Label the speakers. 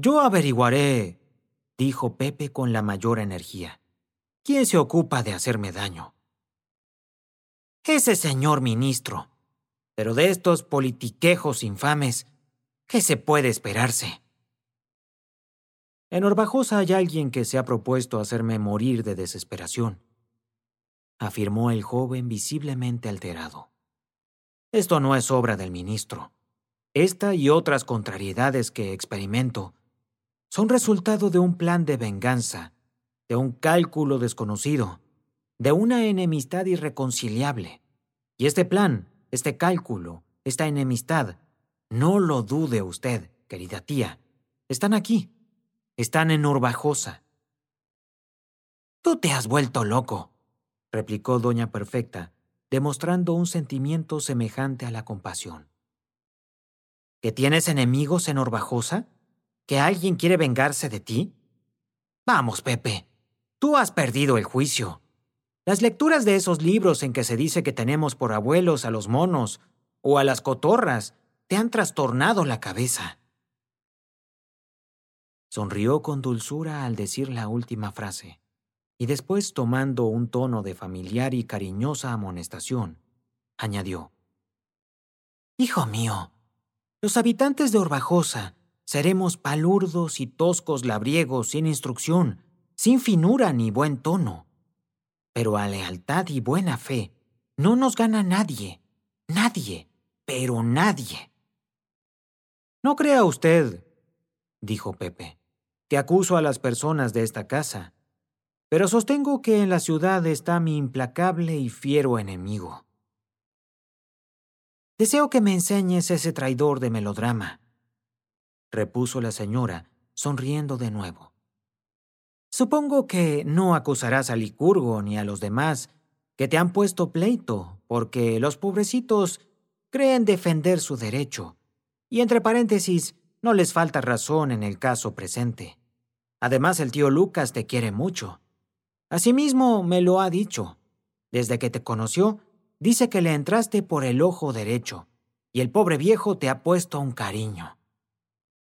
Speaker 1: Yo averiguaré, dijo Pepe con la mayor energía. ¿Quién se ocupa de hacerme daño? Ese señor ministro. Pero de estos politiquejos infames, ¿qué se puede esperarse? En Orbajosa hay alguien que se ha propuesto hacerme morir de desesperación, afirmó el joven visiblemente alterado. Esto no es obra del ministro. Esta y otras contrariedades que experimento son resultado de un plan de venganza, de un cálculo desconocido, de una enemistad irreconciliable. Y este plan, este cálculo, esta enemistad, no lo dude usted, querida tía, están aquí, están en Orbajosa. Tú te has vuelto loco, replicó doña Perfecta, demostrando un sentimiento semejante a la compasión. ¿Que tienes enemigos en Orbajosa? ¿Que alguien quiere vengarse de ti? Vamos, Pepe, tú has perdido el juicio. Las lecturas de esos libros en que se dice que tenemos por abuelos a los monos o a las cotorras te han trastornado la cabeza. Sonrió con dulzura al decir la última frase, y después, tomando un tono de familiar y cariñosa amonestación, añadió: Hijo mío, los habitantes de Orbajosa seremos palurdos y toscos labriegos sin instrucción, sin finura ni buen tono. Pero a lealtad y buena fe no nos gana nadie, pero nadie. No crea usted, dijo Pepe, que acuso a las personas de esta casa, pero sostengo que en la ciudad está mi implacable y fiero enemigo. Deseo que me enseñes ese traidor de melodrama, repuso la señora, sonriendo de nuevo. Supongo que no acusarás a Licurgo ni a los demás que te han puesto pleito, porque los pobrecitos creen defender su derecho, y entre paréntesis, no les falta razón en el caso presente. Además, el tío Lucas te quiere mucho. Asimismo, me lo ha dicho. Desde que te conoció, dice que le entraste por el ojo derecho, y el pobre viejo te ha puesto un cariño.